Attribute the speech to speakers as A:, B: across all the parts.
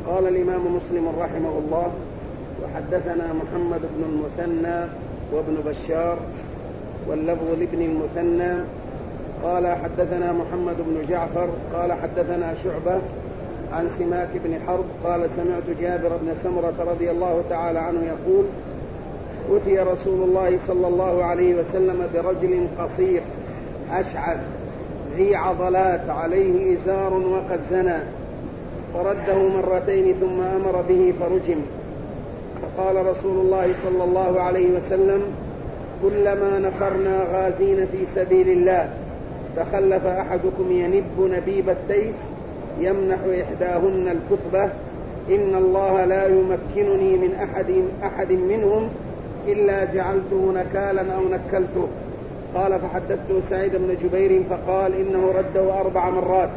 A: قال الإمام مسلم رحمه الله: وحدثنا محمد بن المثنى وابن بشار، واللفظ لابن المثنى قال حدثنا محمد بن جعفر قال حدثنا شعبة عن سماك بن حرب قال سمعت جابر بن سمرة رضي الله تعالى عنه يقول: أتي رسول الله صلى الله عليه وسلم برجل قصير أشعث ذي عضلات عليه إزار وقد زنى، فرده مرتين ثم أمر به فرجم. فقال رسول الله صلى الله عليه وسلم: كلما نفرنا غازين في سبيل الله تخلف أحدكم ينب نبيب التيس يمنح إحداهن الكثبة، إن الله لا يمكنني من أحد منهم إلا جعلته نكالا أو نكلته. قال: فحدثته سعيد بن جبير فقال: إنه رده 4 مرات.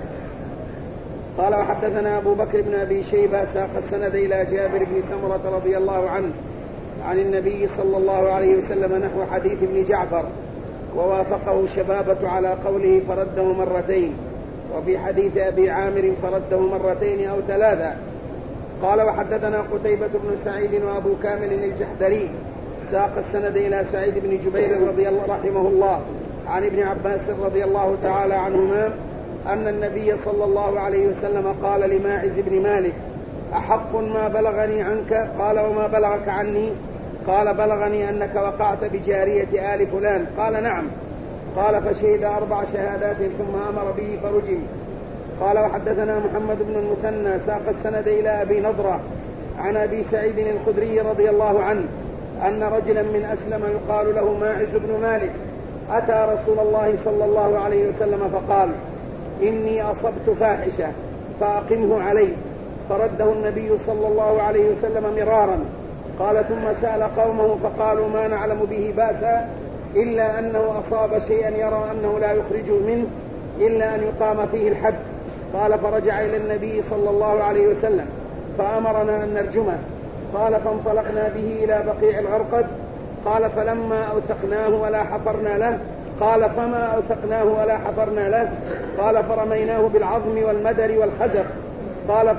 A: قال: وحدثنا أبو بكر بن أبي شيبة ساق السند إلى جابر بن سمرة رضي الله عنه عن النبي صلى الله عليه وسلم نحو حديث ابن جعفر، ووافقه شبابة على قوله فرده مرتين، وفي حديث أبي عامر فرده مرتين أو 3. قال: وحدثنا قتيبة بن سعيد وأبو كامل الجحدري ساق السند إلى سعيد بن جبير رضي الله رحمه الله عن ابن عباس رضي الله تعالى عنهما أن النبي صلى الله عليه وسلم قال لماعز بن مالك: أحق ما بلغني عنك؟ قال: وما بلغك عني؟ قال: بلغني أنك وقعت بجارية آل فلان. قال: نعم. قال: فشهد 4 شهادات ثم أمر به فرجم. قال: وحدثنا محمد بن المثنى ساق السند إلى أبي نضرة عن أبي سعيد الخدري رضي الله عنه أن رجلا من أسلم يقال له ماعز بن مالك أتى رسول الله صلى الله عليه وسلم فقال: إني أصبت فاحشة فأقمه علي، فرده النبي صلى الله عليه وسلم مرارا. قال: ثم سأل قومه فقالوا: ما نعلم به بأسا إلا أنه أصاب شيئا يرى أنه لا يخرجه منه إلا أن يقام فيه الحد. قال: فرجع إلى النبي صلى الله عليه وسلم فأمرنا أن نرجمه. قال: فانطلقنا به إلى بقيع الغرقد. قال: فلما أوثقناه ولا حفرنا له. قال: فما أوثقناه ولا حفرنا له. قال: فرميناه بالعظم والمدر والخزف. قال: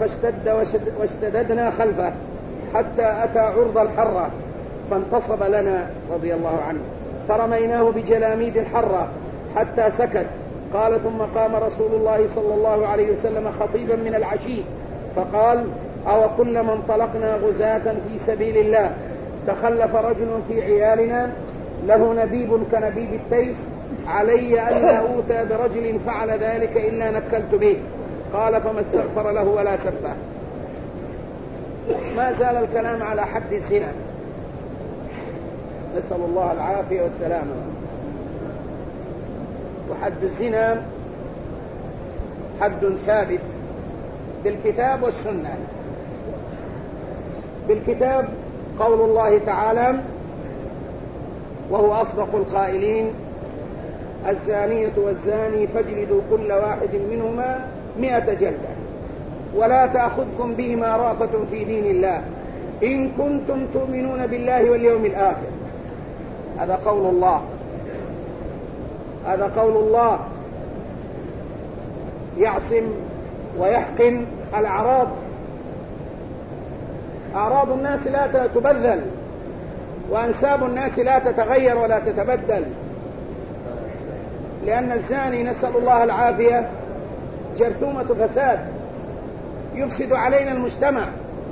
A: واشتددنا خلفه حتى أتى عرض الحرة فانتصب لنا رضي الله عنه، فرميناه بجلاميد الحرة حتى سكت. قال: ثم قام رسول الله صلى الله عليه وسلم خطيبا من العشي فقال: أو كلما انطلقنا غزاة في سبيل الله تخلف رجل في عيالنا له نبيب كنبيب التيس، علي أن لا أوتى برجل فعل ذلك إلا نكلت به. قال: فما استغفر له ولا سبه. ما زال الكلام على حد الزنا، نسأل الله العافية والسلامة. وحد الزنا حد ثابت بالكتاب والسنة. بالكتاب قول الله تعالى وهو أصدق القائلين: الزانية والزاني فاجلدوا كل واحد منهما 100 جلدة ولا تأخذكم بهما رأفة في دين الله إن كنتم تؤمنون بالله واليوم الآخر. هذا قول الله، هذا قول الله يعصم ويحقن الأعراض. أعراض الناس لا تبذل، وأنساب الناس لا تتغير ولا تتبدل، لأن الزاني نسأل الله العافية جرثومة فساد يفسد علينا المجتمع،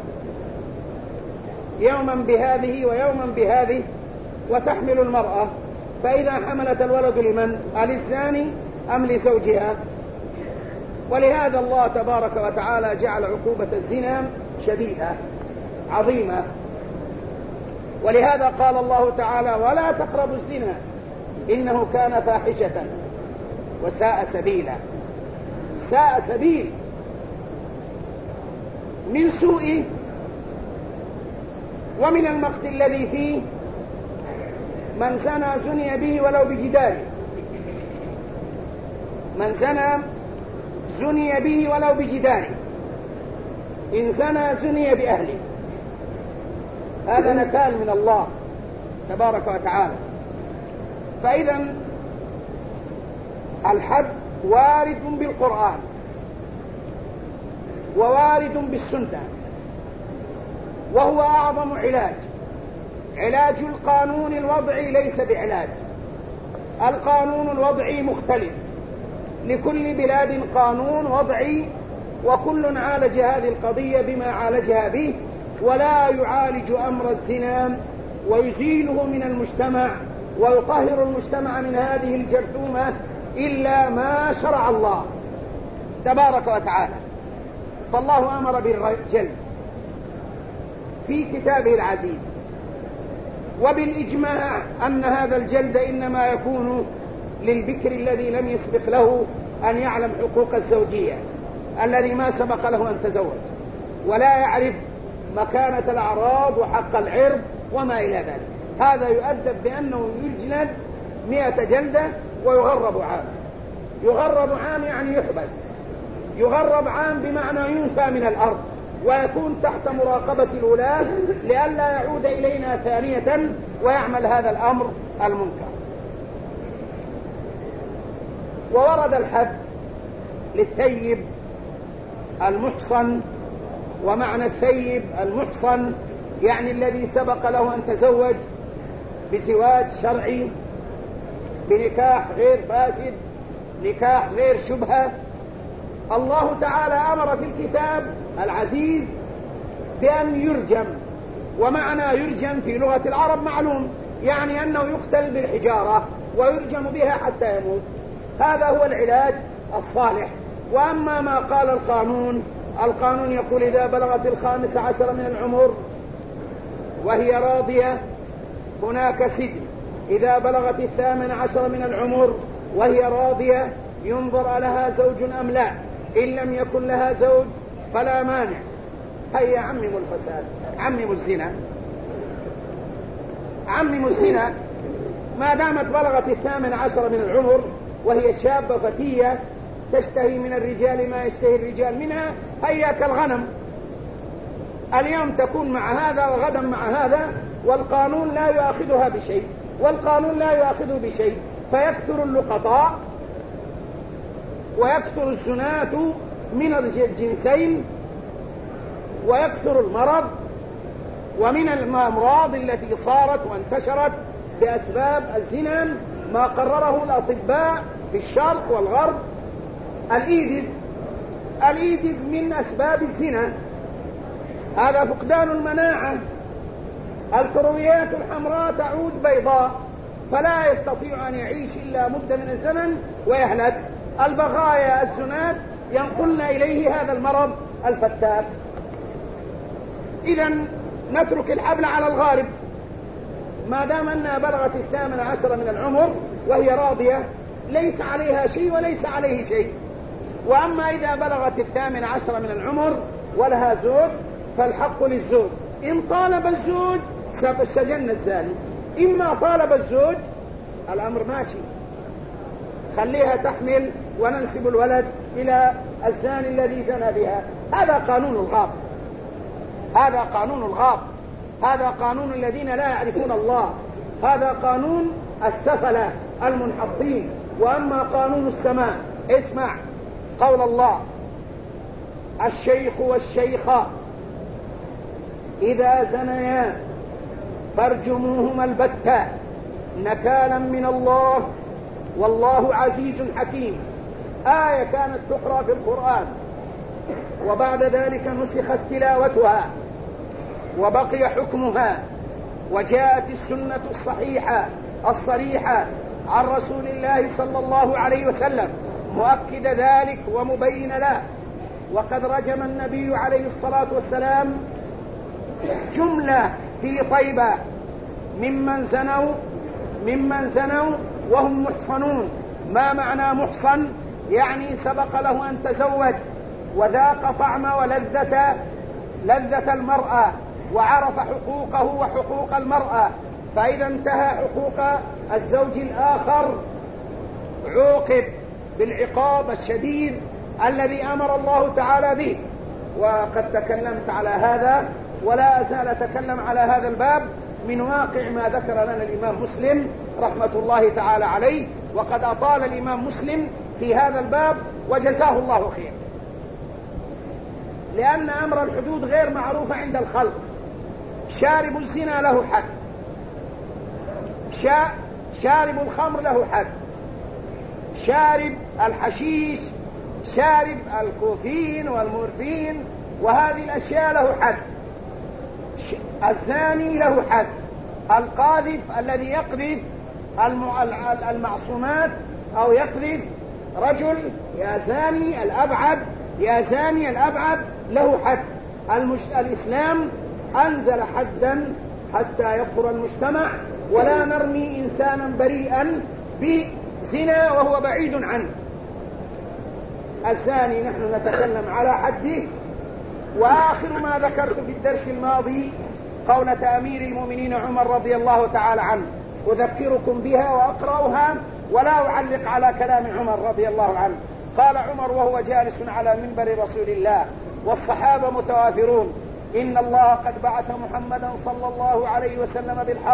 A: يوما بهذه ويوما بهذه. وتحمل المرأة، فإذا حملت الولد لمن؟ للزاني أم لزوجها؟ ولهذا الله تبارك وتعالى جعل عقوبة الزنا شديدة عظيمة. ولهذا قال الله تعالى: ولا تقربوا الزنا إنه كان فاحشة وساء سبيلا. ساء سبيل من سوء ومن المقت الذي فيه. من زنى زني به ولو بجدار، من زنى زني به ولو بجدار، إن زنى زني بأهله. هذا نكال من الله تبارك وتعالى. فإذا الحد وارد بالقرآن ووارد بالسنة، وهو أعظم علاج. علاج القانون الوضعي ليس بعلاج. القانون الوضعي مختلف، لكل بلاد قانون وضعي، وكل عالج هذه القضية بما عالجها به، ولا يعالج أمر الزنا ويزيله من المجتمع ويطهر المجتمع من هذه الجرثومة إلا ما شرع الله تبارك وتعالى. فالله أمر بالجلد في كتابه العزيز، وبالإجماع أن هذا الجلد إنما يكون للبكر الذي لم يسبق له أن يعلم حقوق الزوجية، الذي ما سبق له أن تزوج ولا يعرف مكانة الأعراض وحق العرض وما إلى ذلك. هذا يؤدب بأنه يجلد 100 جلدة ويغرب عام. يغرب عام يعني يحبس. يغرب عام بمعنى ينفى من الأرض ويكون تحت مراقبة الولاة لئلا يعود إلينا ثانية ويعمل هذا الأمر المنكر. وورد الحد للثيب المحصن، ومعنى الثيب المحصن يعني الذي سبق له أن تزوج بزواج شرعي بنكاح غير فاسد، نكاح غير شبهة. الله تعالى أمر في الكتاب العزيز بأن يرجم، ومعنى يرجم في لغة العرب معلوم، يعني أنه يقتل بالحجارة ويرجم بها حتى يموت. هذا هو العلاج الصالح. وأما ما قال القانون يقول إذا بلغت 15 من العمر وهي راضية هناك سجن، إذا بلغت 18 من العمر وهي راضية ينظر لها زوج أم لا، إن لم يكن لها زوج فلا مانع. هيا عمموا الفساد، عمموا الزنا، عمموا الزنا. ما دامت بلغت 18 من العمر وهي شابة فتية تشتهي من الرجال ما يشتهي الرجال منها، هيا كالغنم، اليوم تكون مع هذا وغدا مع هذا، والقانون لا يؤاخذها بشيء، والقانون لا يؤاخذه بشيء. فيكثر اللقطاء ويكثر الزنات من الجنسين ويكثر المرض. ومن الأمراض التي صارت وانتشرت بأسباب الزنا ما قرره الأطباء في الشرق والغرب. الإيدز من أسباب الزنا، هذا فقدان المناعة. الكرويات الحمراء تعود بيضاء، فلا يستطيع أن يعيش إلا مدة من الزمن ويهلك. البغايا الزنات ينقلن إليه هذا المرض الفتاك. إذن نترك الحبل على الغالب، ما دام أنها بلغت 18 من العمر وهي راضية ليس عليها شيء وليس عليه شيء. وأما إذا بلغت 18 من العمر ولها زوج فالحق للزوج، إن طالب الزوج سجن الزاني، إما طالب الزوج الأمر ماشي، خليها تحمل وننسب الولد إلى الزاني الذي زنى بها. هذا قانون الغاب، هذا قانون الغاب، هذا قانون الذين لا يعرفون الله، هذا قانون السفلة المنحطين. وأما قانون السماء، اسمع قول الله: الشيخ والشيخة إذا زنيا فارجموهما البتة نكالا من الله والله عزيز حكيم. آية كانت تقرأ في القرآن وبعد ذلك نسخت تلاوتها وبقي حكمها، وجاءت السنة الصحيحة الصريحة عن رسول الله صلى الله عليه وسلم مؤكد ذلك ومبين له. وقد رجم النبي عليه الصلاة والسلام جملة في طيبة ممن زنوا وهم محصنون. ما معنى محصن؟ يعني سبق له أن تزوج وذاق طعم لذة المرأة وعرف حقوقه وحقوق المرأة، فإذا انتهى حقوق الزوج الآخر عوقب بالعقاب الشديد الذي أمر الله تعالى به. وقد تكلمت على هذا ولا أزال أتكلم على هذا الباب من واقع ما ذكر لنا الإمام مسلم رحمة الله تعالى عليه، وقد أطال الإمام مسلم في هذا الباب وجزاه الله خير. لأن أمر الحدود غير معروف عند الخلق. شارب الزنا له حد، شارب الخمر له حد، شارب الحشيش، شارب الكوفين والمورفين وهذه الأشياء له حد. الزاني له حد، القاذف الذي يقذف المعصومات أو يقذف رجل يا زاني الأبعد يا زاني الأبعد له حد. الإسلام أنزل حدا حتى يطهر المجتمع، ولا نرمي إنسانا بريئا بزنا وهو بعيد عنه. الزاني نحن نتكلم على حده. وآخر ما ذكرت في الدرس الماضي قولة أمير المؤمنين عمر رضي الله تعالى عنه، أذكركم بها وأقرأها ولا أعلق على كلام عمر رضي الله عنه. قال عمر وهو جالس على منبر رسول الله والصحابة متوافرون: إن الله قد بعث محمدا صلى الله عليه وسلم بالحق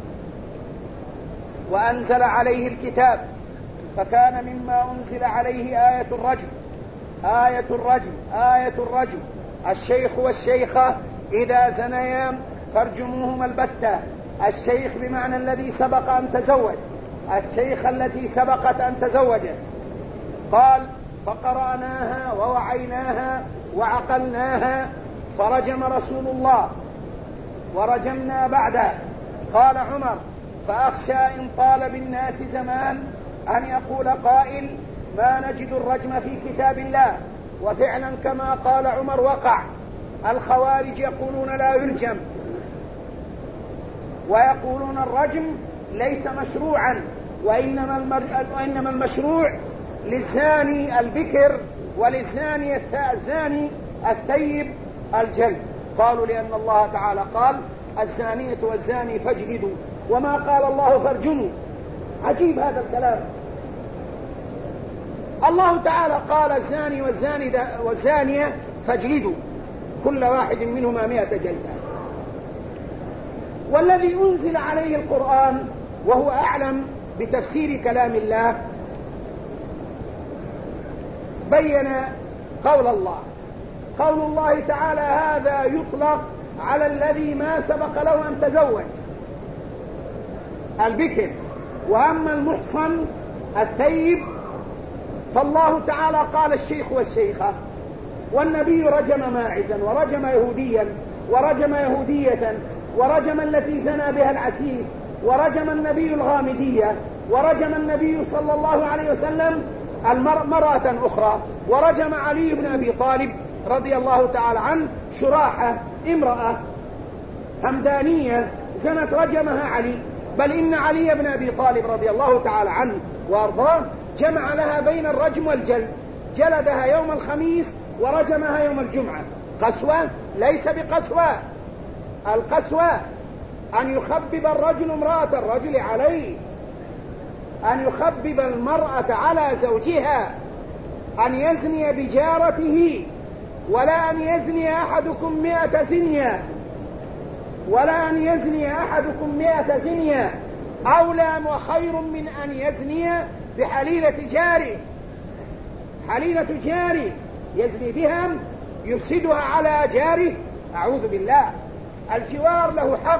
A: وأنزل عليه الكتاب، فكان مما أنزل عليه آية الرجم. آية الرجم آية الرجم. الشيخ والشيخة إذا زنيا فارجموهما البتة. الشيخ بمعنى الذي سبق أن تزوج، الشيخة التي سبقت أن تزوجت. قال: فقرأناها ووعيناها وعقلناها فرجم رسول الله ورجمنا بعده. قال عمر: فأخشى إن طال بالناس زمان أن يقول قائل ما نجد الرجم في كتاب الله. وفعلا كما قال عمر وقع. الخوارج يقولون لا يرجم، ويقولون الرجم ليس مشروعا، وإنما المشروع للزاني البكر وللزاني الزاني الثيب الجلد. قالوا لأن الله تعالى قال: الزانية والزاني فاجلدوا، وما قال الله فارجموا. عجيب هذا الكلام. الله تعالى قال: الزاني والزانية فاجلدوا كل واحد منهما 100 جلدة. والذي أنزل عليه القرآن وهو أعلم بتفسير كلام الله بين قول الله تعالى: هذا يطلق على الذي ما سبق له أن تزوج، البكر. وأما المحصن الثيب فالله تعالى قال: الشيخ والشيخة. والنبي رجم ماعزا ورجم يهوديا ورجم يهودية ورجم التي زنى بها العسير، ورجم النبي الغامدية، ورجم النبي صلى الله عليه وسلم مرأة أخرى، ورجم علي بن أبي طالب رضي الله تعالى عنه شراحة امرأة همدانية زنت رجمها علي. بل إن علي بن أبي طالب رضي الله تعالى عنه وأرضاه جمع لها بين الرجم والجلد، جلدها يوم الخميس ورجمها يوم الجمعة. قسوة؟ ليس بقسوة. القسوة أن يخبب الرجل امرأة الرجل عليه، أن يخبب المرأة على زوجها، أن يزني بجارته، ولا أن يزني أحدكم 100 زنية، ولا أن يزني أحدكم 100 زنية أولى وخير من أن يزني بحليلة جاره. حليلة جاره يزني بها يفسدها على جاره، أعوذ بالله. الجوار له حق،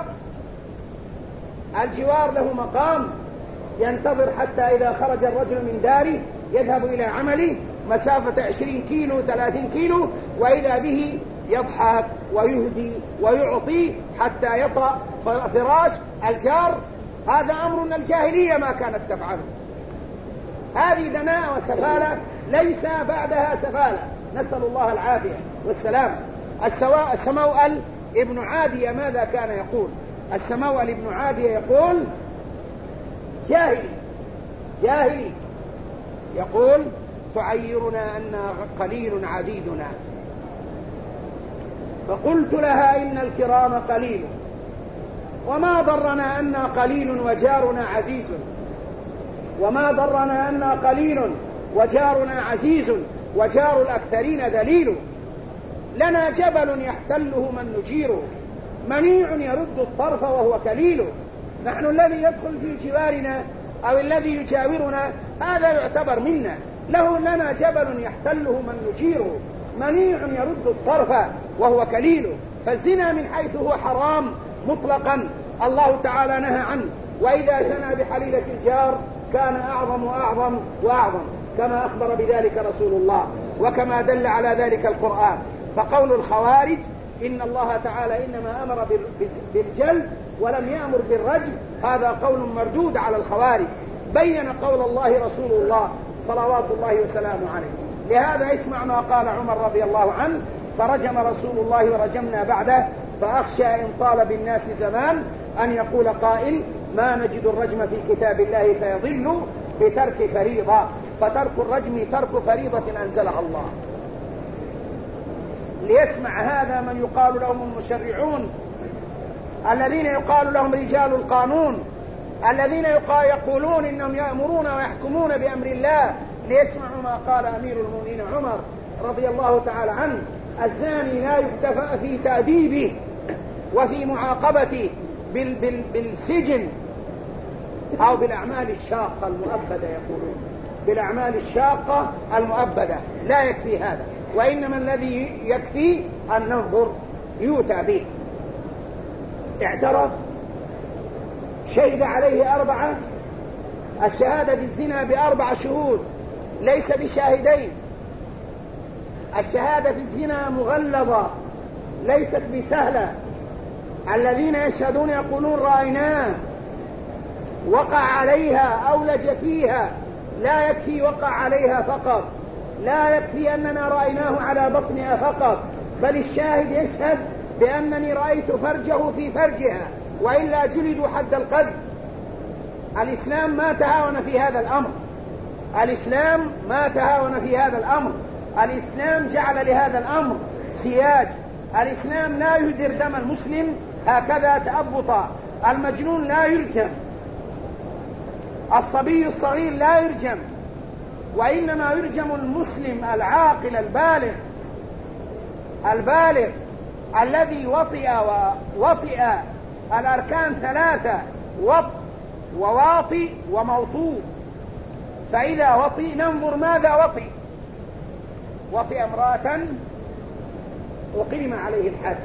A: الجوار له مقام، ينتظر حتى إذا خرج الرجل من داره يذهب إلى عمله مسافة 20 كيلو 30 كيلو، وإذا به يضحك ويهدي ويعطي حتى يطأ فراش الجار. هذا أمر الجاهلية ما كانت تفعله. هذه دناءة وسفالة ليس بعدها سفالة، نسأل الله العافية والسلامة. السموأل ابن عادية ماذا كان يقول؟ السموأل ابن عادية يقول جاهلي يقول: تعيرنا أن قليل عديدنا. فقلت لها: إن الكرام قليل، وما ضرنا أن قليل وجارنا عزيز، وما ضرنا أن قليل وجارنا عزيز، وجار الأكثرين ذليل. لنا جبل يحتله من نجيره، منيع يرد الطرف وهو كليل. نحن الذي يدخل في جوارنا أو الذي يجاورنا هذا يعتبر منا، لنا جبل يحتله من نجيره، منيع يرد الطرف وهو كليله. فالزنا من حيث هو حرام مطلقا الله تعالى نهى عنه، وإذا زنى بحليلة الجار كان أعظم وأعظم وأعظم، كما أخبر بذلك رسول الله وكما دل على ذلك القرآن. فقول الخوارج إن الله تعالى إنما أمر بالجلد ولم يأمر بالرجم، هذا قول مردود على الخوارج. بين قول الله رسول الله صلوات الله وسلامه عليه. لهذا اسمع ما قال عمر رضي الله عنه: فرجم رسول الله ورجمنا بعده، فأخشى إن طال بالناس زمان أن يقول قائل ما نجد الرجم في كتاب الله فيضل بترك فريضة. فترك الرجم ترك فريضة أنزلها الله. ليسمع هذا من يقال لهم المشرعون، الذين يقال لهم رجال القانون، الذين يقولون إنهم يأمرون ويحكمون بأمر الله. ليسمعوا ما قال أمير المؤمنين عمر رضي الله تعالى عنه: الزاني لا يكتفى في تأديبه وفي معاقبته بالسجن أو بالأعمال الشاقة المؤبدة، يقولون بالأعمال الشاقة المؤبدة لا يكفي هذا، وإنما الذي يكفي أن ننظر يؤتى به. اعترف، شهد عليه 4، الشهادة بالزنا ب4 شهود ليس بشاهدين. الشهادة في الزنا مغلظة ليست بسهلة. الذين يشهدون يقولون رأيناه، وقع عليها، أولج فيها. لا يكفي وقع عليها فقط، لا يكفي أننا رأيناه على بطنها فقط، بل الشاهد يشهد بأنني رأيت فرجه في فرجها، وإلا جلدوا حد القذف. الإسلام ما تهاون في هذا الأمر، الإسلام ما تهاون في هذا الأمر. الإسلام جعل لهذا الأمر سياج. الإسلام لا يهدر دم المسلم هكذا تأبطا. المجنون لا يرجم، الصبي الصغير لا يرجم، وإنما يرجم المسلم العاقل البالغ الذي وطئ الأركان 3: وط وواطئ وموطوء. فإذا وطئ ننظر ماذا وطئ امرأة أقيم عليه الحد،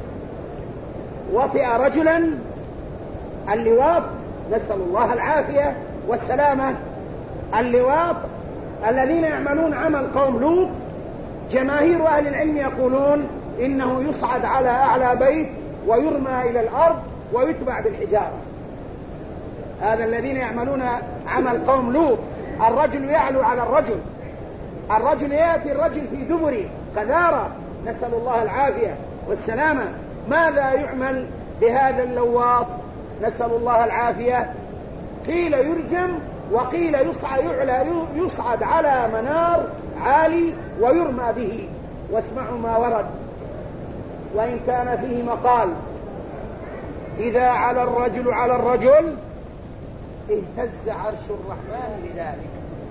A: وطئ رجلا اللواط، نسأل الله العافية والسلامة. اللواط الذين يعملون عمل قوم لوط، جماهير أهل العلم يقولون إنه يصعد على أعلى بيت ويرمى إلى الأرض ويتبع بالحجارة. هذا الذين يعملون عمل قوم لوط. الرجل يعلو على الرجل، الرجل يأتي الرجل في دبره قذارة، نسأل الله العافية والسلامة. ماذا يعمل بهذا اللواط؟ نسأل الله العافية. قيل يرجم، وقيل يصعد على منار عالي ويرمى به. واسمعوا ما ورد، وإن كان فيه مقال: إذا على الرجل على الرجل اهتز عرش الرحمن لذلك.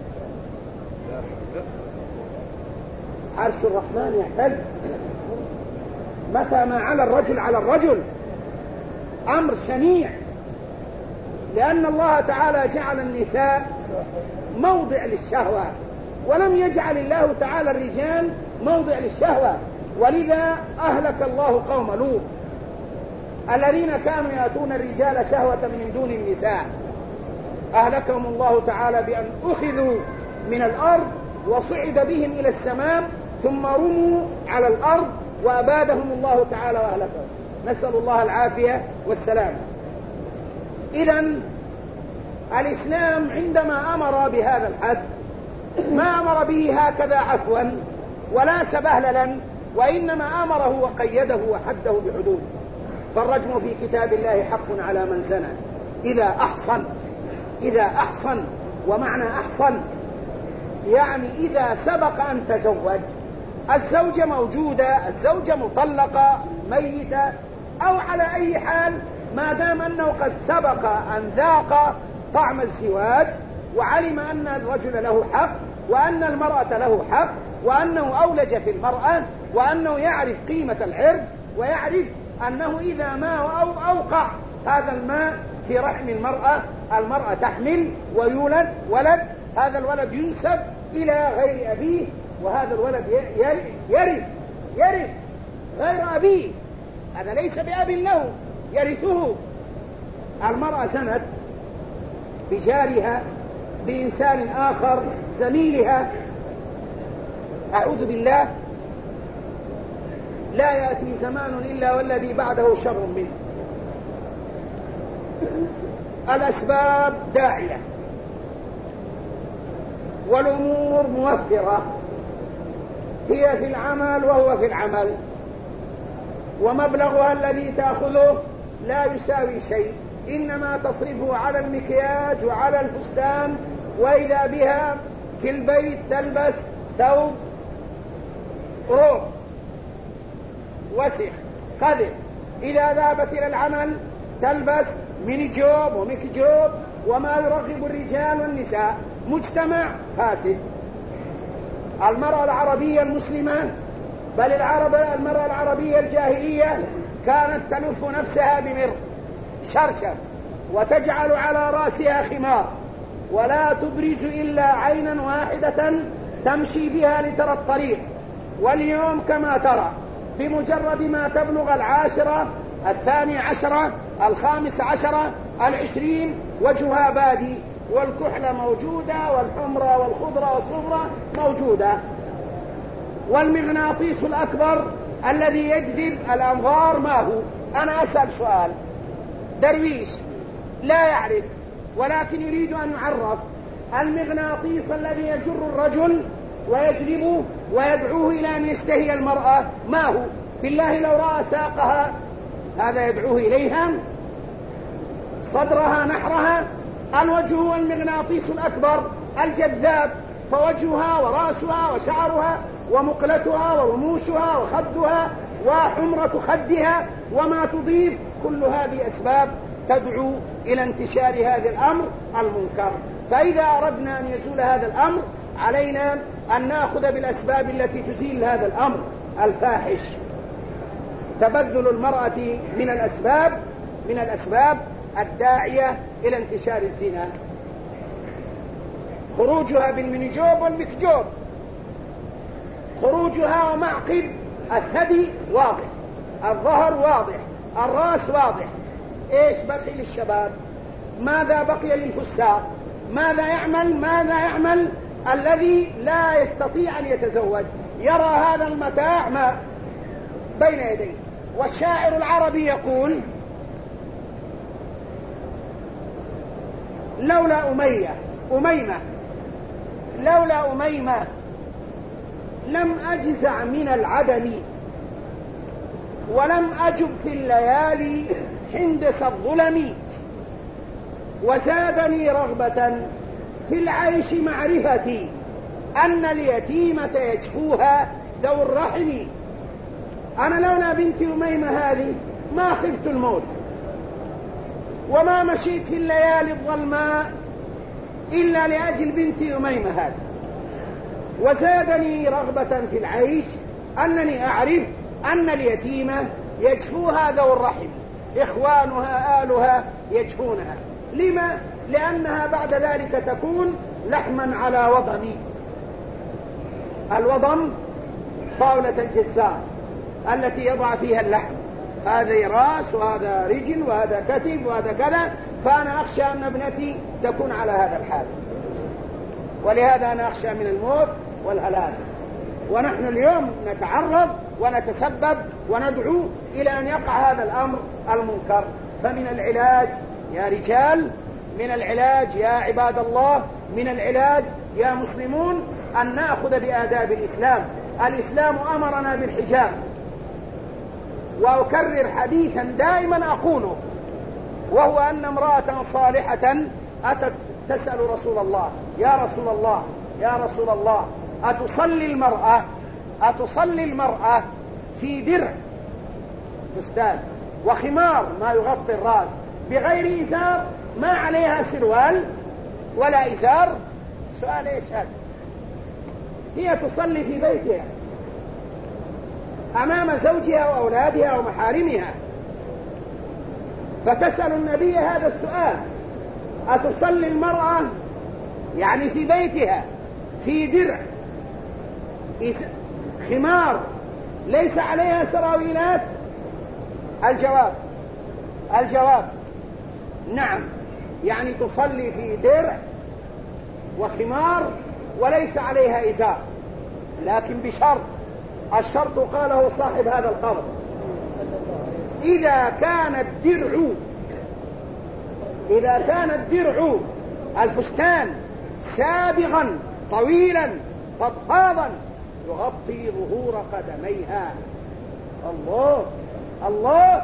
A: عرش الرحمن يهتز متى ما على الرجل على الرجل. أمر شنيع، لأن الله تعالى جعل النساء موضع للشهوة، ولم يجعل الله تعالى الرجال موضع للشهوة. ولذا أهلك الله قوم لوط الذين كانوا يأتون الرجال شهوة من دون النساء، أهلكهم الله تعالى بأن أخذوا من الأرض وصعد بهم إلى السماء، ثم رموا على الأرض وأبادهم الله تعالى وأهلكهم، نسأل الله العافية والسلام. إذن الإسلام عندما أمر بهذا الحد ما أمر به هكذا عفوا ولا سبهللا، وإنما أمره وقيده وحده بحدود. فالرجم في كتاب الله حق على من زنى إذا أحصن. ومعنى أحصن يعني إذا سبق أن تزوج، الزوجة موجودة، الزوجة مطلقة ميتة، أو على أي حال ما دام أنه قد سبق أن ذاق طعم الزواج وعلم أن الرجل له حق وأن المرأة له حق وأنه أولج في المرأة وأنه يعرف قيمة العرض ويعرف أنه إذا ما أوقع هذا الماء في رحم المرأة تحمل ويولد ولد، هذا الولد ينسب إلى غير أبيه وهذا الولد يرث غير أبيه، هذا ليس بأب له يرثه. المرأة زنت بجارها بإنسان آخر زميلها، أعوذ بالله، لا يأتي زمان إلا والذي بعده شر منه. الأسباب داعية والأمور موفرة، هي في العمل وهو في العمل، ومبلغها الذي تأخذه لا يساوي شيء، إنما تصرفه على المكياج وعلى الفستان، وإذا بها في البيت تلبس ثوب روب وسخ خذل، إذا ذهبت إلى العمل تلبس ميني جوب وميكي جوب وما يرغب الرجال والنساء، مجتمع فاسد. المرأة العربية المسلمة، بل المرأة العربية الجاهلية كانت تلف نفسها بمرط شرشف وتجعل على رأسها خمار، ولا تبرز إلا عينا واحدة تمشي بها لترى الطريق. واليوم كما ترى بمجرد ما تبلغ 10 12 15 20 وجهها بادي، والكحلة موجودة والحمرة والخضرة والصفرة موجودة. والمغناطيس الأكبر الذي يجذب الأنظار ما هو؟ أنا أسأل سؤال، درويش لا يعرف ولكن يريد أن يعرف، المغناطيس الذي يجر الرجل ويجذبه ويدعوه إلى أن يشتهي المرأة ما هو؟ بالله لو رأى ساقها هذا يدعوه إليها، صدرها نحرها. الوجه هو المغناطيس الأكبر الجذاب، فوجهها ورأسها وشعرها ومقلتها ورموشها وخدها وحمرة خدها وما تضيف، كل هذه أسباب تدعو إلى انتشار هذا الأمر المنكر. فإذا أردنا أن يزول هذا الأمر علينا أن نأخذ بالأسباب التي تزيل هذا الأمر الفاحش. تبذل المرأة من الأسباب الداعية إلى انتشار الزنا، خروجها بالمنجوب والمكجوب، خروجها ومعقد الثدي واضح، الظهر واضح، الرأس واضح. ايش بقي للشباب؟ ماذا بقي للفساق؟ ماذا يعمل الذي لا يستطيع أن يتزوج؟ يرى هذا المتاع ما بين يديه. والشاعر العربي يقول: لولا أميمة لم أجزع من العدم، ولم أجب في الليالي حندس الظلم، وزادني رغبة في العيش معرفتي أن اليتيمة يجفوها ذو الرحم. أنا لولا بنت أميمة هذه ما خفت الموت، وما مشيت في الليالي الظلماء إلا لأجل بنت أميمة هذه. وزادني رغبة في العيش أنني أعرف أن اليتيمة يجفوها ذو الرحم، إخوانها آلها يجفونها. لما؟ لأنها بعد ذلك تكون لحما على وضم. الوضم طاولة الجزار التي يضع فيها اللحم، هذا راس وهذا رجل وهذا كتف وهذا كذا. فأنا أخشى أن ابنتي تكون على هذا الحال، ولهذا أنا أخشى من الموت والهلاك. ونحن اليوم نتعرض ونتسبب وندعو إلى أن يقع هذا الأمر المنكر. فمن العلاج يا رجال، من العلاج يا عباد الله، من العلاج يا مسلمون، أن نأخذ بآداب الإسلام. الإسلام أمرنا بالحجاب، وأكرر حديثا دائما أقوله، وهو أن امرأة صالحة أتت تسأل رسول الله: يا رسول الله أتصلي المرأة في درع فستان وخمار ما يغطي الرأس بغير إزار، ما عليها سروال ولا إزار؟ سؤال إيش هذا؟ هي تصلي في بيتها أمام زوجها وأولادها ومحارمها، فتسأل النبي هذا السؤال: أتصلي المرأة يعني في بيتها في درع خمار ليس عليها سراويلات؟ الجواب نعم، يعني تصلي في درع وخمار وليس عليها إزار، لكن بشرط. الشرط قاله صاحب هذا القبر: إذا كان الدرع الفستان سابغا طويلا فضفاضا يغطي ظهور قدميها. الله!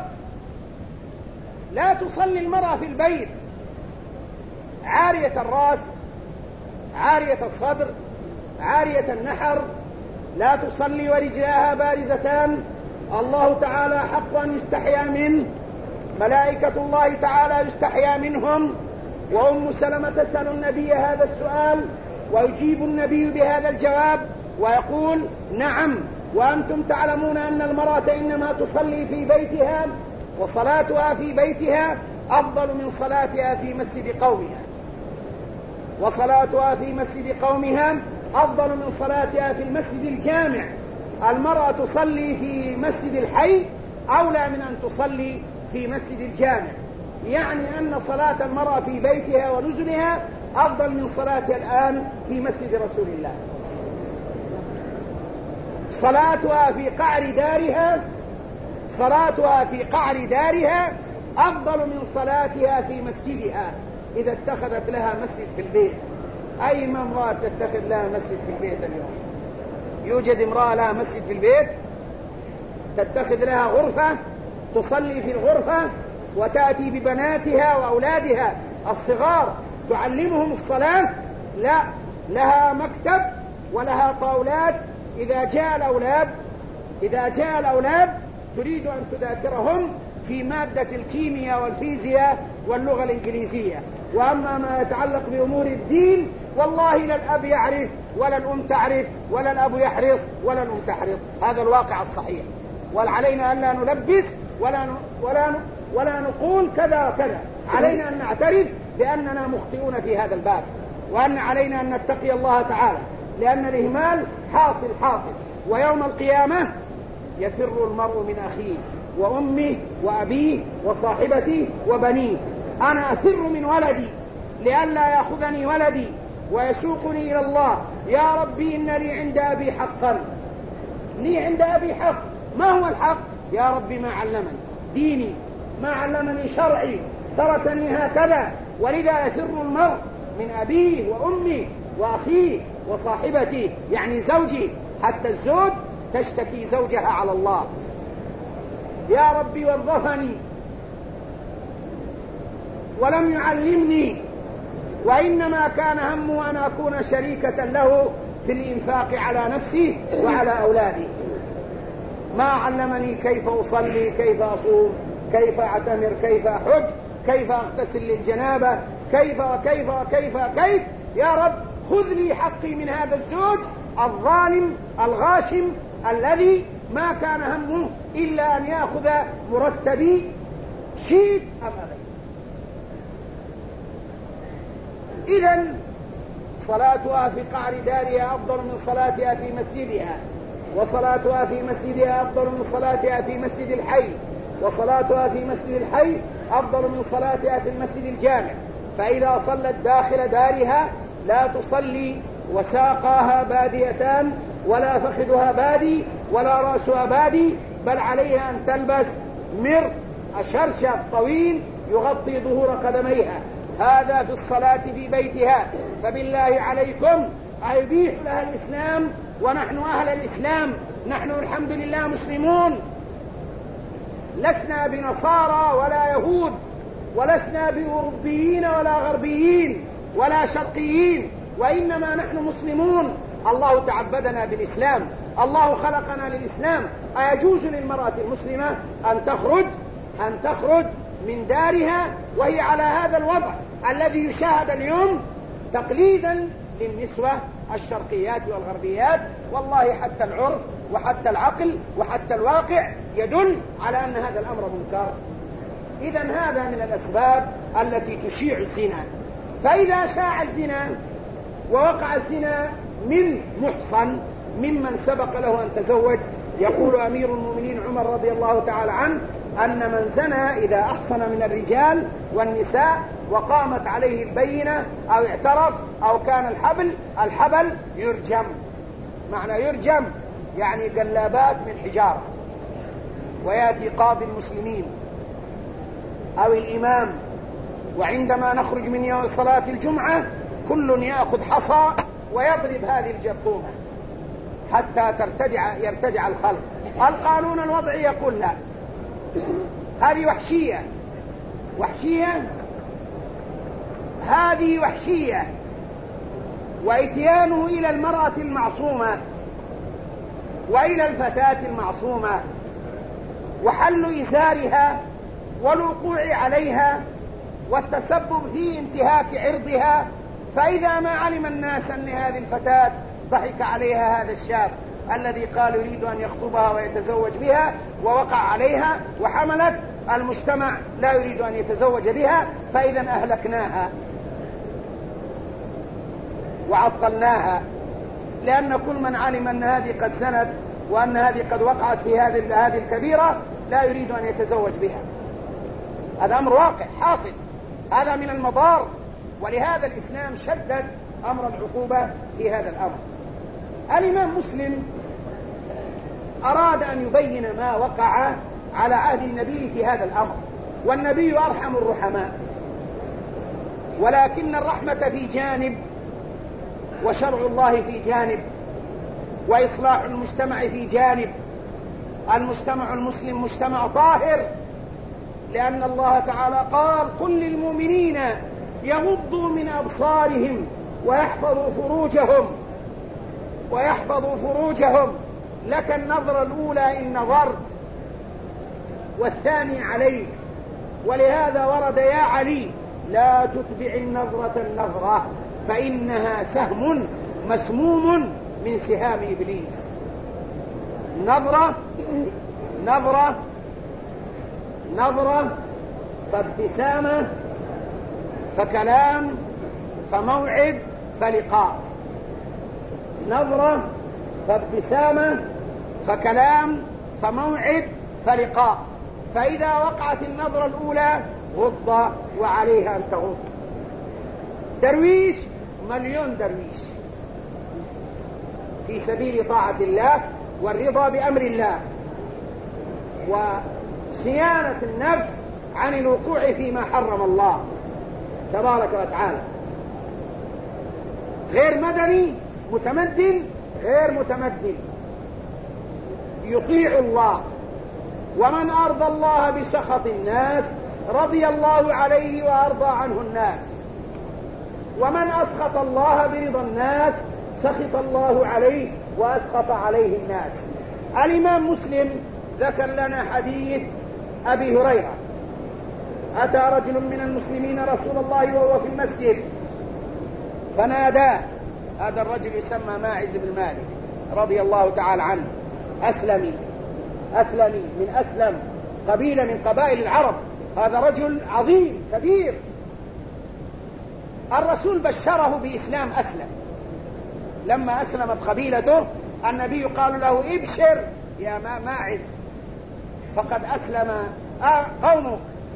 A: لا تصلي المرأة في البيت عارية الرأس، عارية الصدر، عارية النحر، لا تصلي ورجلاها بارزتان. الله تعالى حق أن يستحيا منه، ملائكة الله تعالى يستحيا منهم. وأم سلمة تسأل النبي هذا السؤال ويجيب النبي بهذا الجواب ويقول: نعم، وأنتم تعلمون أن المرأة إنما تصلي في بيتها، وصلاتها في بيتها أفضل من صلاتها في مسجد قومها، وصلاتها في مسجد قومها أفضل من صلاتها في المسجد الجامع. المرأة تصلي في مسجد الحي أولى من أن تصلي في مسجد الجامع، يعني أن صلاة المرأة في بيتها ونزلها أفضل من صلاتها الآن في مسجد رسول الله. صلاتها في قعر دارها أفضل من صلاتها في مسجدها إذا اتخذت لها مسجد في البيت. أي امرأة تتخذ لها مسجد في البيت اليوم؟ يوجد امرأة لها مسجد في البيت تتخذ لها غرفة تصلي في الغرفة وتأتي ببناتها وأولادها الصغار تعلمهم الصلاة؟ لا، لها مكتب ولها طاولات. إذا جاء الأولاد تريد أن تذاكرهم في مادة الكيمياء والفيزياء واللغة الإنجليزية، وأما ما يتعلق بأمور الدين والله لا الأب يعرف ولا الأم تعرف ولا الأب يحرص ولا الأم تحرص. هذا الواقع الصحيح، وعلينا أن لا نلبس ولا نقول كذا وكذا. علينا أن نعترف بأننا مخطئون في هذا الباب، وأن علينا أن نتقي الله تعالى، لأن الإهمال حاصل، ويوم القيامة يفر المرء من أخيه وأمه وأبيه وصاحبته وبنيه. أنا أفر من ولدي لئلا يأخذني ولدي ويسوقني إلى الله. يا ربي إن لي عند أبي حقا، لي عند أبي حق. ما هو الحق؟ يا ربي ما علمني ديني، ما علمني شرعي، تركني هكذا. ولذا يفر المرء من أبيه وأمه وأخيه وصاحبته، يعني زوجي. حتى الزوج تشتكي زوجها على الله: يا ربي وظفني ولم يعلمني، وإنما كان همه أن أكون شريكة له في الإنفاق على نفسي وعلى أولادي. ما علمني كيف أصلي، كيف أصوم، كيف أعتمر، كيف أحج، كيف أغتسل للجنابة، كيف وكيف وكيف وكيف. يا رب خذ لي حقي من هذا الزوج الظالم الغاشم الذي ما كان همه إلا أن يأخذ مرتبي شيء أم أبي. إذن صلاتها في قعر دارها أفضل من صلاتها في مسجدها، وصلاتها في مسجدها أفضل من صلاتها في مسجد الحي، وصلاتها في مسجد الحي أفضل من صلاتها في المسجد الجامع. فإذا صلت داخل دارها لا تصلي وساقاها باديتان ولا فخذها بادي ولا رأسها بادي، بل عليها أن تلبس شرشف طويل يغطي ظهور قدميها. هذا في الصلاة في بيتها. فبالله عليكم أيبيح لها الإسلام، ونحن أهل الإسلام، نحن الحمد لله مسلمون، لسنا بنصارى ولا يهود، ولسنا بأوروبيين ولا غربيين ولا شرقيين، وإنما نحن مسلمون. الله تعبدنا بالإسلام، الله خلقنا للإسلام. أيجوز للمرأة المسلمة أن تخرج من دارها وهي على هذا الوضع الذي يشاهد اليوم تقليدا للنسوة الشرقيات والغربيات؟ والله حتى العرف وحتى العقل وحتى الواقع يدل على أن هذا الأمر منكر. إذن هذا من الأسباب التي تشيع الزنا. فإذا شاع الزنا ووقع الزنا من محصن ممن سبق له أن تزوج. يقول أمير المؤمنين عمر رضي الله تعالى عنه أن من زنى إذا أحصن من الرجال والنساء وقامت عليه البينة أو اعترف أو كان الحبل يرجم. معنى يرجم يعني قلابات من حجارة، ويأتي قاضي المسلمين أو الإمام، وعندما نخرج من صلاة الجمعة كل يأخذ حصى ويضرب هذه الجرثومة حتى يرتدع الخلق. القانون الوضعي يقول لا، هذه وحشية، هذه وحشية. وإتيانه إلى المرأة المعصومة وإلى الفتاة المعصومة وحل إزارها والوقوع عليها والتسبب في انتهاك عرضها. فإذا ما علم الناس أن هذه الفتاة ضحك عليها هذا الشاب الذي قال يريد أن يخطبها ويتزوج بها ووقع عليها وحملت، المجتمع لا يريد أن يتزوج بها، فإذا أهلكناها وعطلناها، لأن كل من علم أن هذه قد زنت وأن هذه قد وقعت في هذه الكبيرة لا يريد أن يتزوج بها. هذا أمر واقع حاصل، هذا من المضار. ولهذا الإسلام شدد أمر العقوبة في هذا الأمر. الإمام مسلم أراد أن يبين ما وقع على عهد النبي في هذا الأمر، والنبي أرحم الرحماء، ولكن الرحمة في جانب وشرع الله في جانب وإصلاح المجتمع في جانب. المجتمع المسلم مجتمع طاهر، لأن الله تعالى قال قل للمؤمنين يغضوا من أبصارهم ويحفظوا فروجهم لك النظرة الأولى إن نظرت والثاني عليك. ولهذا ورد يا علي لا تتبع النظرة فإنها سهم مسموم من سهام إبليس. نظرة فابتسامة فكلام فموعد فلقاء. نظرة فابتسامة فكلام فموعد فلقاء. فإذا وقعت النظرة الأولى غض وعليها أن تغض. درويش مليون درويش في سبيل طاعة الله والرضا بأمر الله وصيانة النفس عن الوقوع فيما حرم الله تبارك وتعالى. غير مدني متمدن، غير متمدن يطيع الله. ومن أرضى الله بسخط الناس رضي الله عليه وأرضى عنه الناس، ومن أسخط الله برضا الناس سخط الله عليه وأسخط عليه الناس. الإمام مسلم ذكر لنا حديث أبي هريرة: أتى رجل من المسلمين رسول الله وهو في المسجد فناداه. هذا الرجل يسمى ماعز بن مالك رضي الله تعالى عنه، أسلمي من أسلم، قبيلة من قبائل العرب. هذا رجل عظيم كبير. الرسول بشره بإسلام أسلم. لما أسلمت قبيلته النبي قال له: ابشر يا ماعز فقد أسلم قومك.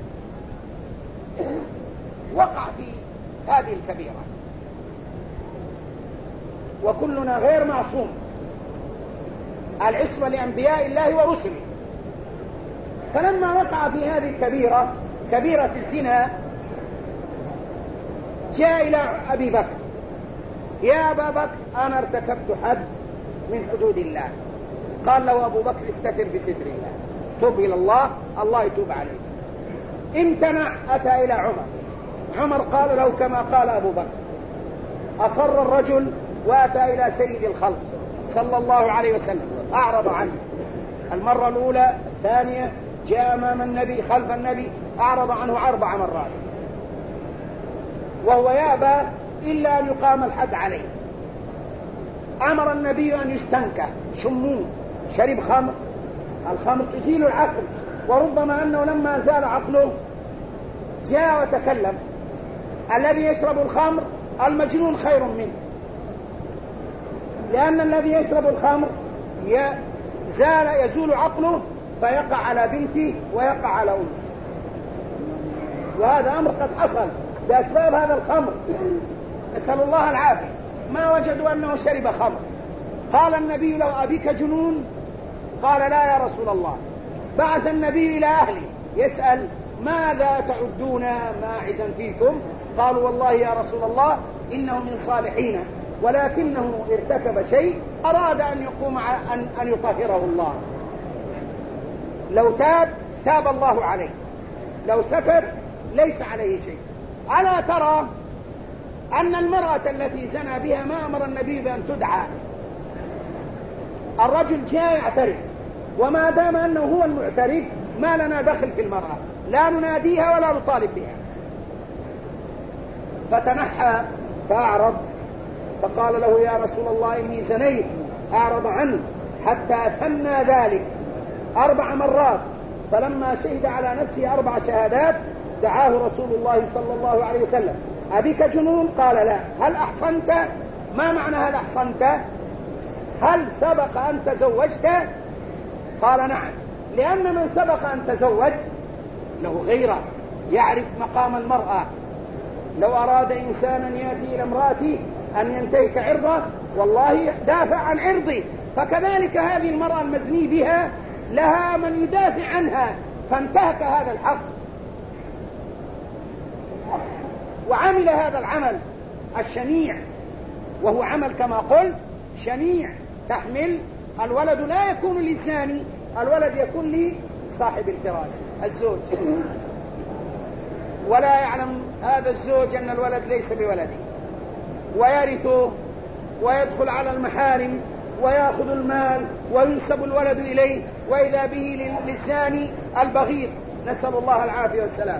A: وقع في هذه الكبيرة، وكلنا غير معصوم. العصمة لأنبياء الله ورسله. فلما وقع في هذه الكبيرة، كبيرة الزنا، جاء إلى أبي بكر: يا أبا بكر أنا ارتكبت حد من حدود الله. قال له أبو بكر: استتر بستر الله، توب إلى الله، الله يتوب عليك. امتنع، أتى إلى عمر قال له كما قال أبو بكر. أصر الرجل وأتى إلى سيد الخلق صلى الله عليه وسلم، أعرض عنه المرة الأولى، الثانية، جاء أمام النبي خلف النبي، أعرض عنه 4 مرات، وهو يأبى إلا أن يقام الحد عليه. أمر النبي أن يستنكه، شموه، شرب خمر. الخمر تزيل العقل، وربما أنه لما زال عقله جاء وتكلم. الذي يشرب الخمر المجنون خير منه. لأن الذي يشرب الخمر يزول عقله فيقع على بنته ويقع على أمه، وهذا أمر قد حصل بأسباب هذا الخمر، نسأل الله العافية. ما وجدوا أنه شرب خمر. قال النبي له: أبيك جنون؟ قال: لا يا رسول الله. بعث النبي إلى أهله يسأل: ماذا تعدون ماعزا فيكم؟ قالوا: والله يا رسول الله إنه من صالحين، ولكنه ارتكب شيء أراد أن يقوم أن يطهره الله. لو تاب الله عليه، لو سكت ليس عليه شيء. ألا ترى أن المرأة التي زنى بها ما أمر النبي بأن تدعى؟ الرجل جاء يعترف، وما دام أنه هو المعترف ما لنا دخل في المرأة، لا نناديها ولا نطالب بها. فتنحى فأعرض، فقال له: يا رسول الله إني زنيت. أعرض عنه حتى ثنى ذلك 4 مرات، فلما شهد على نفسه 4 شهادات دعاه رسول الله صلى الله عليه وسلم: أبيك جنون؟ قال: لا. هل أحصنت؟ ما معنى هل أحصنت؟ هل سبق أن تزوجت؟ قال: نعم. لأن من سبق أن تزوج له غيرة، يعرف مقام المرأة. لو أراد إنسانا يأتي إلى امرأته أن ينتهك عرضه والله دافع عن عرضي، فكذلك هذه المرأة المزني بها لها من يدافع عنها، فانتهك هذا الحق وعمل هذا العمل الشنيع، وهو عمل كما قلت شنيع. تحمل الولد لا يكون للزاني، الولد يكون لصاحب الفراش الزوج، ولا يعلم هذا الزوج أن الولد ليس بولده، ويرثه ويدخل على المحارم ويأخذ المال وينسب الولد إليه، وإذا به للزاني البغيض، نسأل الله العافية والسلام.